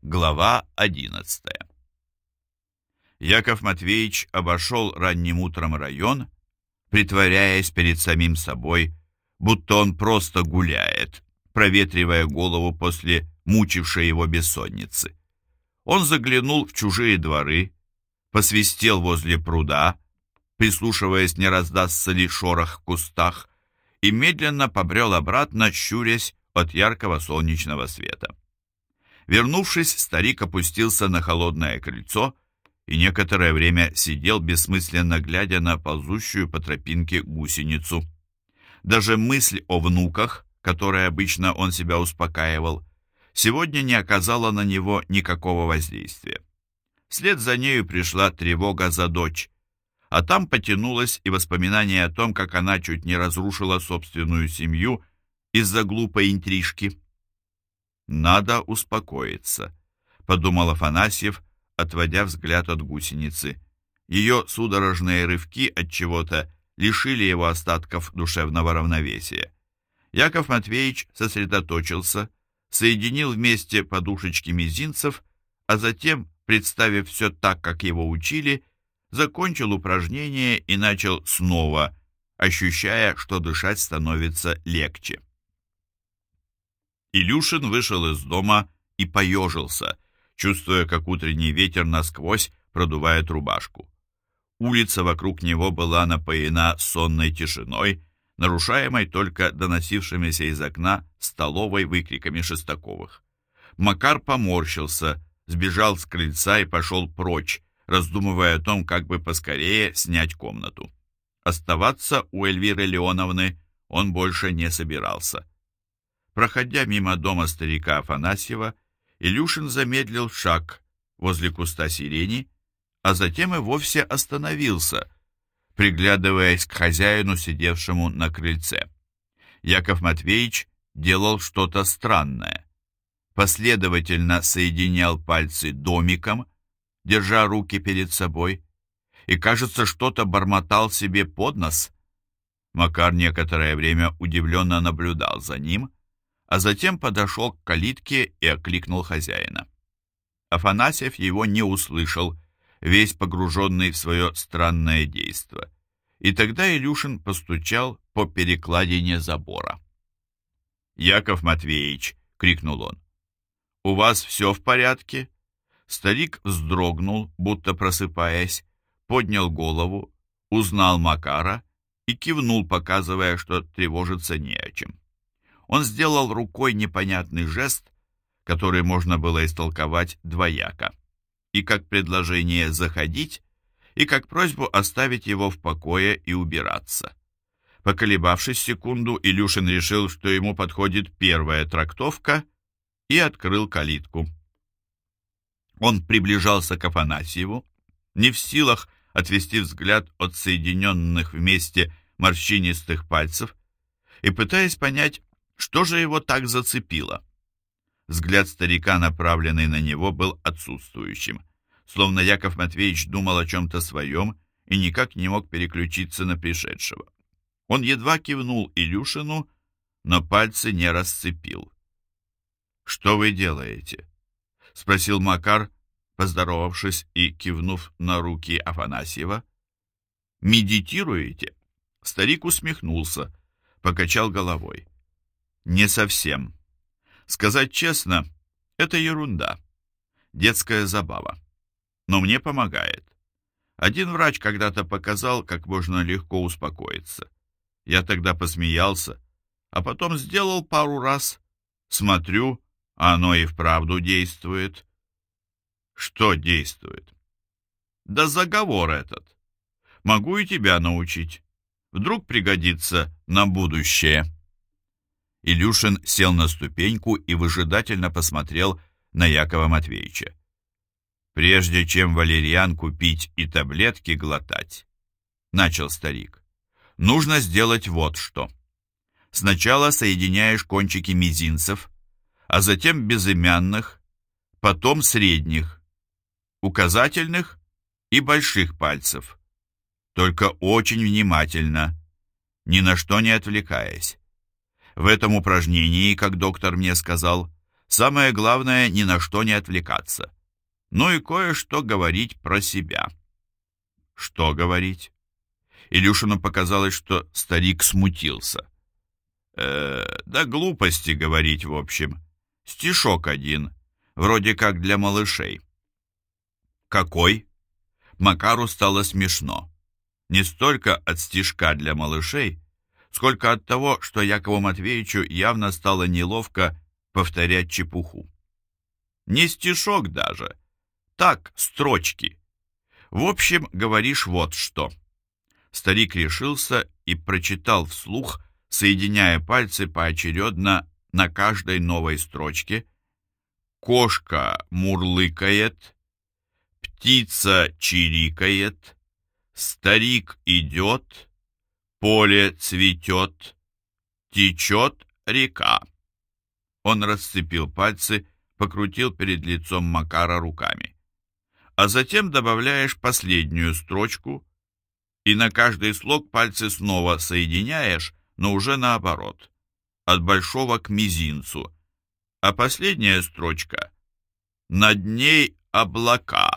Глава 11. Яков Матвеевич обошел ранним утром район, притворяясь перед самим собой, будто он просто гуляет, проветривая голову после мучившей его бессонницы. Он заглянул в чужие дворы, посвистел возле пруда, прислушиваясь, не раздастся ли шорох в кустах, и медленно побрел обратно, щурясь от яркого солнечного света. Вернувшись, старик опустился на холодное крыльцо и некоторое время сидел, бессмысленно глядя на ползущую по тропинке гусеницу. Даже мысль о внуках, которой обычно он себя успокаивал, сегодня не оказала на него никакого воздействия. Вслед за нею пришла тревога за дочь, а там потянулось и воспоминание о том, как она чуть не разрушила собственную семью из-за глупой интрижки. «Надо успокоиться», — подумал Афанасьев, отводя взгляд от гусеницы. Ее судорожные рывки от чего-то лишили его остатков душевного равновесия. Яков Матвеевич сосредоточился, соединил вместе подушечки мизинцев, а затем, представив все так, как его учили, закончил упражнение и начал снова, ощущая, что дышать становится легче. Илюшин вышел из дома и поежился, чувствуя, как утренний ветер насквозь продувает рубашку. Улица вокруг него была напоена сонной тишиной, нарушаемой только доносившимися из окна столовой выкриками Шестаковых. Макар поморщился, сбежал с крыльца и пошел прочь, раздумывая о том, как бы поскорее снять комнату. Оставаться у Эльвиры Леоновны он больше не собирался. Проходя мимо дома старика Афанасьева, Илюшин замедлил шаг возле куста сирени, а затем и вовсе остановился, приглядываясь к хозяину, сидевшему на крыльце. Яков Матвеевич делал что-то странное. Последовательно соединял пальцы домиком, держа руки перед собой, и, кажется, что-то бормотал себе под нос. Макар некоторое время удивленно наблюдал за ним, а затем подошел к калитке и окликнул хозяина. Афанасьев его не услышал, весь погруженный в свое странное действо, и тогда Илюшин постучал по перекладине забора. «Яков Матвеевич!» — крикнул он. «У вас все в порядке?» Старик вздрогнул, будто просыпаясь, поднял голову, узнал Макара и кивнул, показывая, что тревожиться не о чем. Он сделал рукой непонятный жест, который можно было истолковать двояко, и как предложение заходить, и как просьбу оставить его в покое и убираться. Поколебавшись секунду, Илюшин решил, что ему подходит первая трактовка, и открыл калитку. Он приближался к Афанасьеву, не в силах отвести взгляд от соединенных вместе морщинистых пальцев, и пытаясь понять, что же его так зацепило. Взгляд старика, направленный на него, был отсутствующим, словно Яков Матвеевич думал о чем-то своем и никак не мог переключиться на пришедшего. Он едва кивнул Илюшину, но пальцы не расцепил. «Что вы делаете?» — спросил Макар, поздоровавшись и кивнув на руки Афанасьева. «Медитируете?» Старик усмехнулся, покачал головой. «Не совсем. Сказать честно, это ерунда. Детская забава. Но мне помогает. Один врач когда-то показал, как можно легко успокоиться. Я тогда посмеялся, а потом сделал пару раз. Смотрю, а оно и вправду действует». «Что действует?» «Да заговор этот. Могу и тебя научить. Вдруг пригодится на будущее». Илюшин сел на ступеньку и выжидательно посмотрел на Якова Матвеевича. «Прежде чем валерьянку пить и таблетки глотать, — начал старик, — нужно сделать вот что. Сначала соединяешь кончики мизинцев, а затем безымянных, потом средних, указательных и больших пальцев. Только очень внимательно, ни на что не отвлекаясь. В этом упражнении, как доктор мне сказал, Самое главное, ни на что не отвлекаться. Ну и кое-что говорить про себя. Что говорить? Илюшину показалось, что старик смутился. Да глупости говорить, в общем. Стишок один, вроде как для малышей. Какой? Макару стало смешно. Не столько от стишка для малышей, сколько от того, что Якову Матвеевичу явно стало неловко повторять чепуху. Не стишок даже, так, строчки. В общем, говоришь вот что. Старик решился и прочитал вслух, соединяя пальцы поочередно на каждой новой строчке. Кошка мурлыкает, птица чирикает, старик идет, поле цветет, течет река. Он расцепил пальцы, покрутил перед лицом Макара руками. А затем добавляешь последнюю строчку, и на каждый слог пальцы снова соединяешь, но уже наоборот, от большого к мизинцу. А последняя строчка — над ней облака.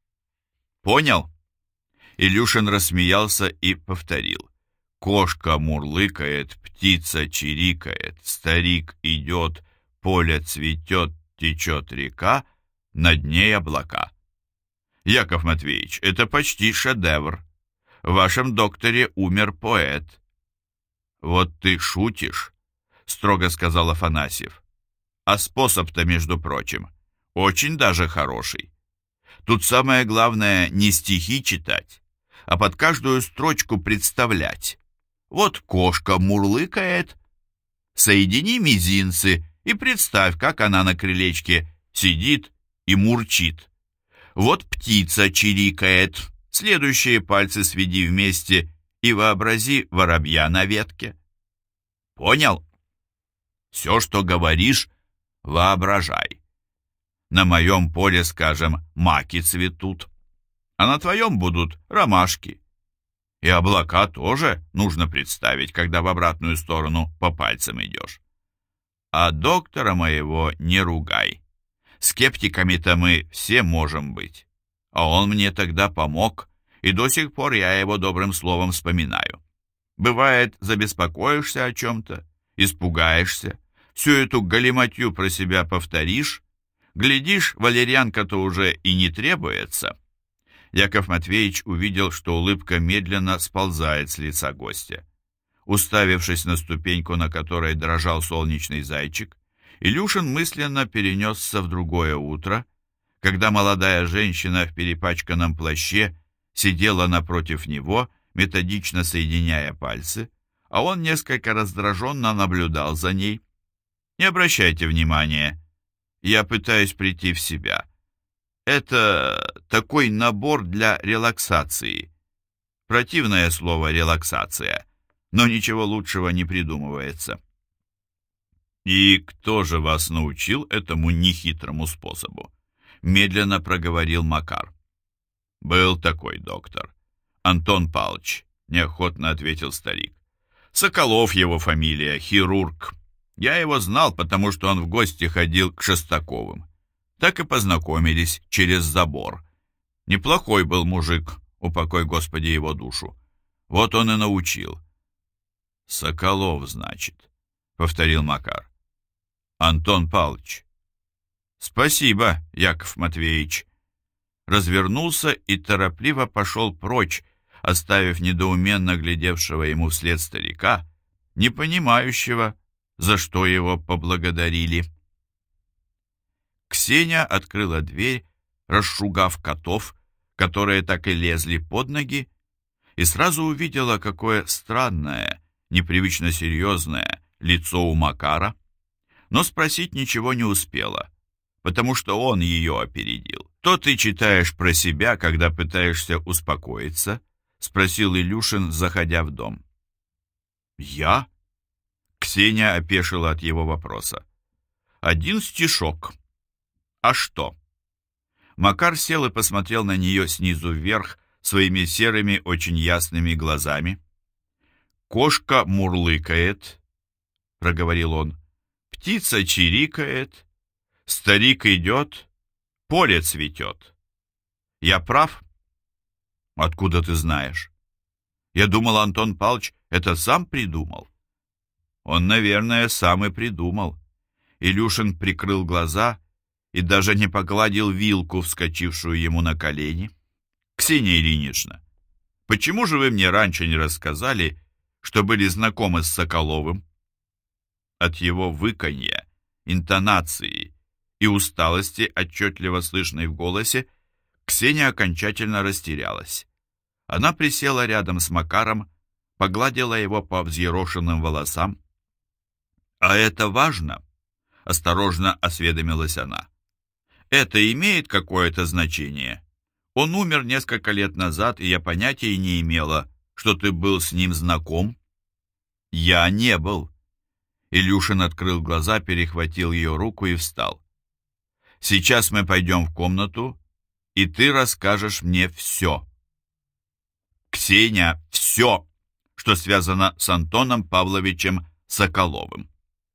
Понял? Илюшин рассмеялся и повторил. Кошка мурлыкает, птица чирикает, старик идет, поле цветет, течет река, над ней облака. Яков Матвеевич, это почти шедевр. В вашем докторе умер поэт. Вот ты шутишь, строго сказал Афанасьев. А способ-то, между прочим, очень даже хороший. Тут самое главное не стихи читать, а под каждую строчку представлять. Вот кошка мурлыкает, соедини мизинцы и представь, как она на крылечке сидит и мурчит. Вот птица чирикает, следующие пальцы сведи вместе и вообрази воробья на ветке. Понял? Все, что говоришь, воображай. На моем поле, скажем, маки цветут, а на твоем будут ромашки. И облака тоже нужно представить, когда в обратную сторону по пальцам идешь. А доктора моего не ругай. Скептиками-то мы все можем быть. А он мне тогда помог, и до сих пор я его добрым словом вспоминаю. Бывает, забеспокоишься о чем-то, испугаешься, всю эту галиматью про себя повторишь, глядишь, валерьянка-то уже и не требуется. Яков Матвеевич увидел, что улыбка медленно сползает с лица гостя. Уставившись на ступеньку, на которой дрожал солнечный зайчик, Илюшин мысленно перенесся в другое утро, когда молодая женщина в перепачканном плаще сидела напротив него, методично соединяя пальцы, а он несколько раздраженно наблюдал за ней. «Не обращайте внимания, я пытаюсь прийти в себя. Это такой набор для релаксации. Противное слово «релаксация», но ничего лучшего не придумывается». «И кто же вас научил этому нехитрому способу?» Медленно проговорил Макар. «Был такой доктор. Антон Павлович», — неохотно ответил старик. «Соколов его фамилия, хирург. Я его знал, потому что он в гости ходил к Шестаковым. Так и познакомились через забор. Неплохой был мужик, упокой Господи его душу. Вот он и научил». «Соколов, значит», — повторил Макар. «Антон Павлович». «Спасибо, Яков Матвеевич». Развернулся и торопливо пошел прочь, оставив недоуменно глядевшего ему вслед старика, не понимающего, за что его поблагодарили. Ксения открыла дверь, расшугав котов, которые так и лезли под ноги, и сразу увидела, какое странное, непривычно серьезное лицо у Макара, но спросить ничего не успела, потому что он ее опередил. «То ты читаешь про себя, когда пытаешься успокоиться?» — спросил Илюшин, заходя в дом. «Я?» — Ксения опешила от его вопроса. «Один стишок. А что?» Макар сел и посмотрел на нее снизу вверх своими серыми, очень ясными глазами. «Кошка мурлыкает», — проговорил он, — «птица чирикает, Старик идет, поле цветет. Я прав? Откуда ты знаешь? Я думал, Антон Павлович это сам придумал. Он, наверное, сам и придумал. Илюшин прикрыл глаза и даже не погладил вилку, вскочившую ему на колени. Ксения Ильинична, почему же вы мне раньше не рассказали, что были знакомы с Соколовым? От его выканья, интонации и усталости, отчетливо слышной в голосе, Ксения окончательно растерялась. Она присела рядом с Макаром, погладила его по взъерошенным волосам. «А это важно?» — осторожно осведомилась она. «Это имеет какое-то значение? Он умер несколько лет назад, и я понятия не имела, что ты был с ним знаком». «Я не был». Илюшин открыл глаза, перехватил ее руку и встал. «Сейчас мы пойдем в комнату, и ты расскажешь мне все. Ксения, все, что связано с Антоном Павловичем Соколовым».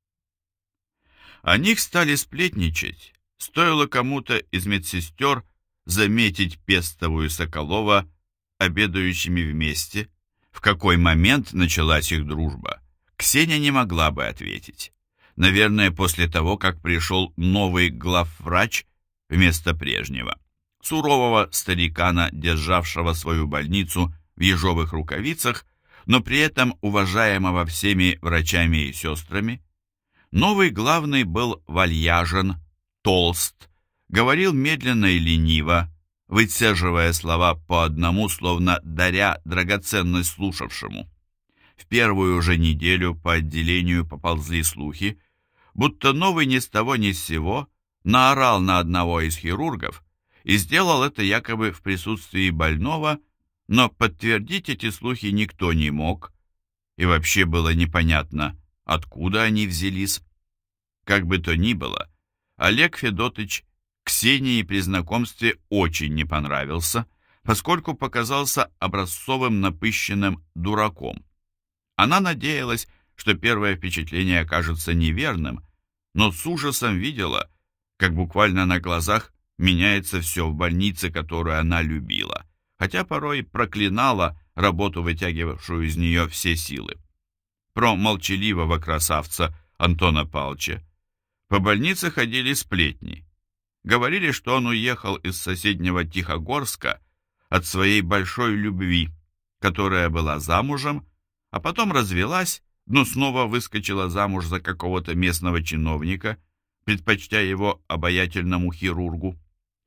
О них стали сплетничать, стоило кому-то из медсестер заметить Пестову и Соколова обедающими вместе. В какой момент началась их дружба, Ксения не могла бы ответить. Наверное, после того, как пришел новый главврач вместо прежнего, сурового старикана, державшего свою больницу в ежовых рукавицах, но при этом уважаемого всеми врачами и сестрами. Новый главный был вальяжен, толст, говорил медленно и лениво, выцеживая слова по одному, словно даря драгоценность слушавшему. В первую же неделю по отделению поползли слухи, будто новый ни с того ни с сего наорал на одного из хирургов и сделал это якобы в присутствии больного, но подтвердить эти слухи никто не мог, и вообще было непонятно, откуда они взялись. Как бы то ни было, Олег Федотыч Ксении при знакомстве очень не понравился, поскольку показался образцовым напыщенным дураком. Она надеялась, что первое впечатление окажется неверным, но с ужасом видела, как буквально на глазах меняется все в больнице, которую она любила, хотя порой проклинала работу, вытягивавшую из нее все силы. Про молчаливого красавца Антона Павловича по больнице ходили сплетни. Говорили, что он уехал из соседнего Тихогорска от своей большой любви, которая была замужем, а потом развелась, но снова выскочила замуж за какого-то местного чиновника, предпочтя его обаятельному хирургу.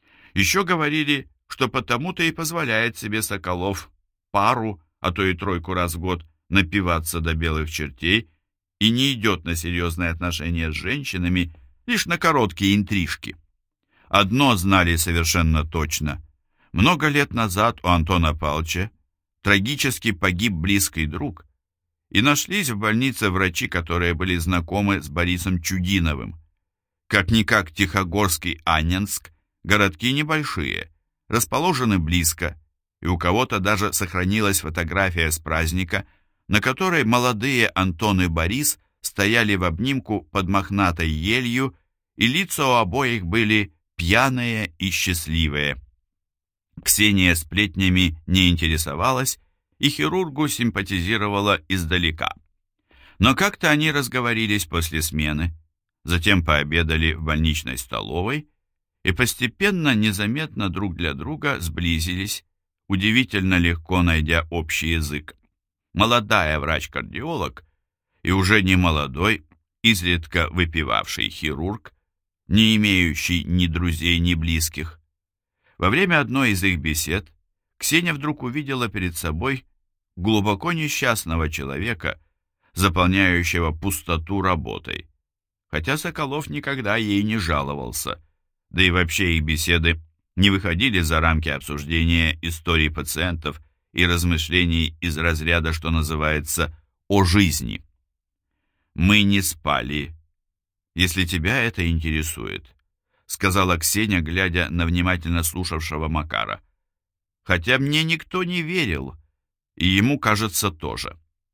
Еще говорили, что потому-то и позволяет себе Соколов пару, а то и тройку раз в год напиваться до белых чертей и не идет на серьезные отношения с женщинами, лишь на короткие интрижки. Одно знали совершенно точно. Много лет назад у Антона Павловича трагически погиб близкий друг, и нашлись в больнице врачи, которые были знакомы с Борисом Чудиновым. Как-никак Тихогорск и Анненск – городки небольшие, расположены близко, и у кого-то даже сохранилась фотография с праздника, на которой молодые Антон и Борис стояли в обнимку под мохнатой елью, и лица у обоих были пьяные и счастливые. Ксения сплетнями не интересовалась и хирургу симпатизировала издалека. Но как-то они разговорились после смены, затем пообедали в больничной столовой и постепенно, незаметно друг для друга сблизились, удивительно легко найдя общий язык. Молодая врач-кардиолог и уже не молодой, изредка выпивавший хирург, не имеющий ни друзей, ни близких. Во время одной из их бесед Ксения вдруг увидела перед собой глубоко несчастного человека, заполняющего пустоту работой. Хотя Соколов никогда ей не жаловался, да и вообще их беседы не выходили за рамки обсуждения истории пациентов и размышлений из разряда, что называется, о жизни. «Мы не спали, если тебя это интересует», сказала Ксения, глядя на внимательно слушавшего Макара. «Хотя мне никто не верил, и ему, кажется, тоже».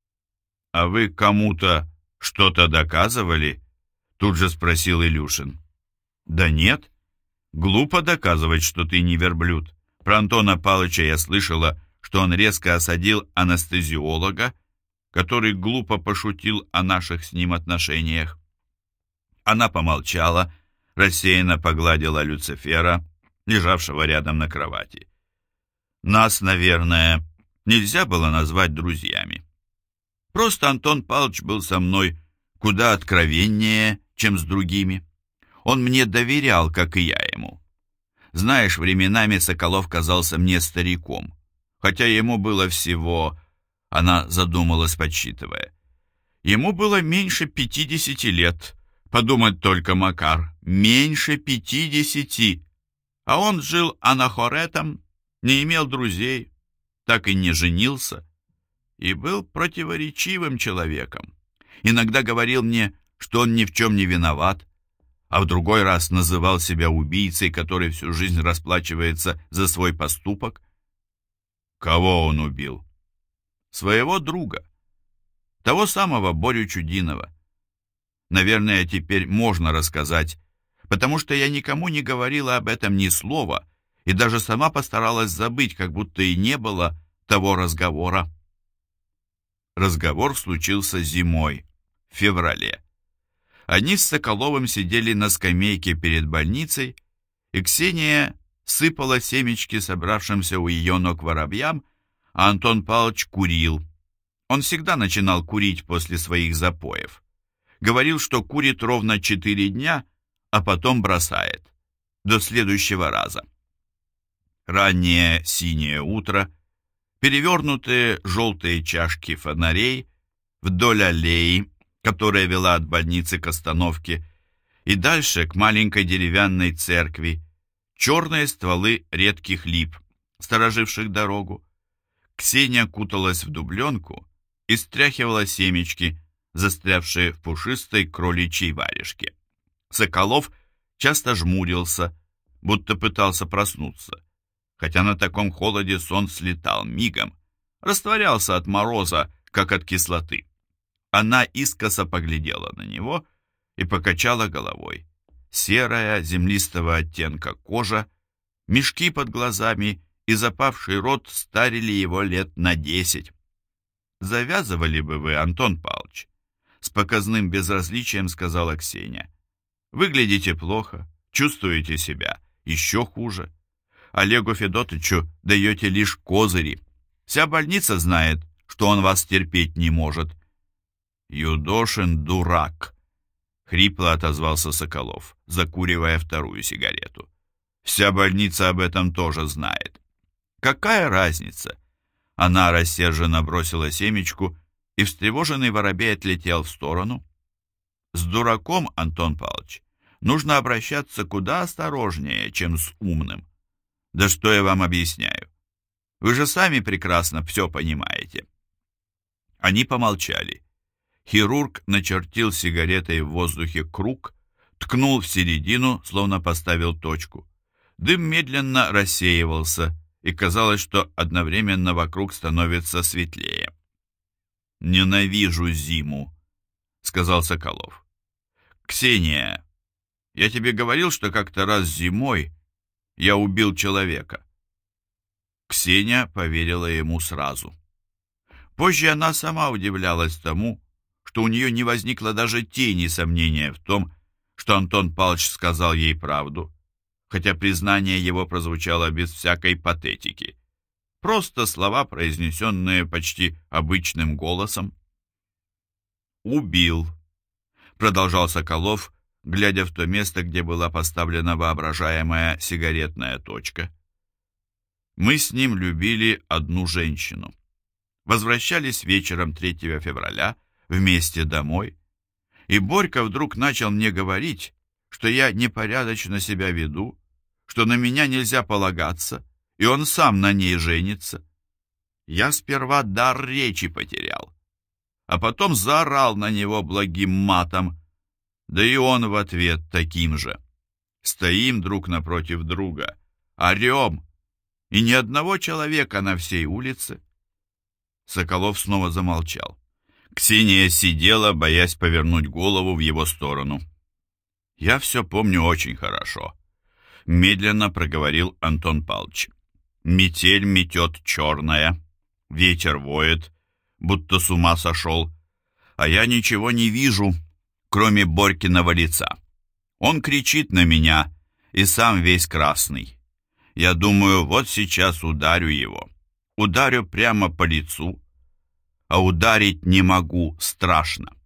«А вы кому-то что-то доказывали?» тут же спросил Илюшин. Да нет, глупо доказывать, что ты не верблюд. Про Антона Павловича я слышала, что он резко осадил анестезиолога, который глупо пошутил о наших с ним отношениях. Она помолчала, рассеянно погладила Люцифера, лежавшего рядом на кровати. Нас, наверное, нельзя было назвать друзьями. Просто Антон Павлович был со мной куда откровеннее, чем с другими. Он мне доверял, как и я ему. Знаешь, временами Соколов казался мне стариком, хотя ему было всего... Она задумалась, подсчитывая. Ему было меньше 50 лет. Подумать только, Макар, меньше 50. А он жил анахоретом, не имел друзей, так и не женился. И был противоречивым человеком. Иногда говорил мне, что он ни в чем не виноват, а в другой раз называл себя убийцей, который всю жизнь расплачивается за свой поступок. Кого он убил? Своего друга, того самого Борю Чудинова. Наверное, теперь можно рассказать, потому что я никому не говорила об этом ни слова и даже сама постаралась забыть, как будто и не было того разговора. Разговор случился зимой, в феврале. Они с Соколовым сидели на скамейке перед больницей, и Ксения сыпала семечки собравшимся у ее ног воробьям, а Антон Павлович курил. Он всегда начинал курить после своих запоев. Говорил, что курит ровно 4 дня, а потом бросает. До следующего раза. Раннее синее утро, перевернутые желтые чашки фонарей вдоль аллеи, которая вела от больницы к остановке, и дальше к маленькой деревянной церкви, черные стволы редких лип, стороживших дорогу. Ксения куталась в дубленку и стряхивала семечки, застрявшие в пушистой кроличьей варежке. Соколов часто жмурился, будто пытался проснуться, хотя на таком холоде сон слетал мигом, растворялся от мороза, как от кислоты. Она искоса поглядела на него и покачала головой. Серая, землистого оттенка кожа, мешки под глазами и запавший рот старили его лет на 10. «Завязывали бы вы, Антон Павлович», — с показным безразличием сказала Ксения. «Выглядите плохо, чувствуете себя еще хуже. Олегу Федотовичу даете лишь козыри. Вся больница знает, что он вас терпеть не может». «Юдошин дурак», — хрипло отозвался Соколов, закуривая вторую сигарету. «Вся больница об этом тоже знает». «Какая разница?» Она рассерженно бросила семечку, и встревоженный воробей отлетел в сторону. «С дураком, Антон Павлович, нужно обращаться куда осторожнее, чем с умным. Да что я вам объясняю? Вы же сами прекрасно все понимаете». Они помолчали. Хирург начертил сигаретой в воздухе круг, ткнул в середину, словно поставил точку. Дым медленно рассеивался, и казалось, что одновременно вокруг становится светлее. «Ненавижу зиму», — сказал Соколов. «Ксения, я тебе говорил, что как-то раз зимой я убил человека». Ксения поверила ему сразу. Позже она сама удивлялась тому, что у нее не возникло даже тени сомнения в том, что Антон Павлович сказал ей правду, хотя признание его прозвучало без всякой патетики. Просто слова, произнесенные почти обычным голосом. «Убил», — продолжал Соколов, глядя в то место, где была поставлена воображаемая сигаретная точка. «Мы с ним любили одну женщину. Возвращались вечером 3 февраля вместе домой, и Борька вдруг начал мне говорить, что я непорядочно себя веду, что на меня нельзя полагаться, и он сам на ней женится. Я сперва дар речи потерял, а потом заорал на него благим матом, да и он в ответ таким же. Стоим друг напротив друга, орем, и ни одного человека на всей улице». Соколов снова замолчал. Ксения сидела, боясь повернуть голову в его сторону. Я все помню очень хорошо. Медленно проговорил Антон Павлович. Метель метет черная, ветер воет, будто с ума сошел, а я ничего не вижу, кроме Борькиного лица. Он кричит на меня и сам весь красный. Я думаю, вот сейчас ударю его. Ударю прямо по лицу, а ударить не могу, страшно.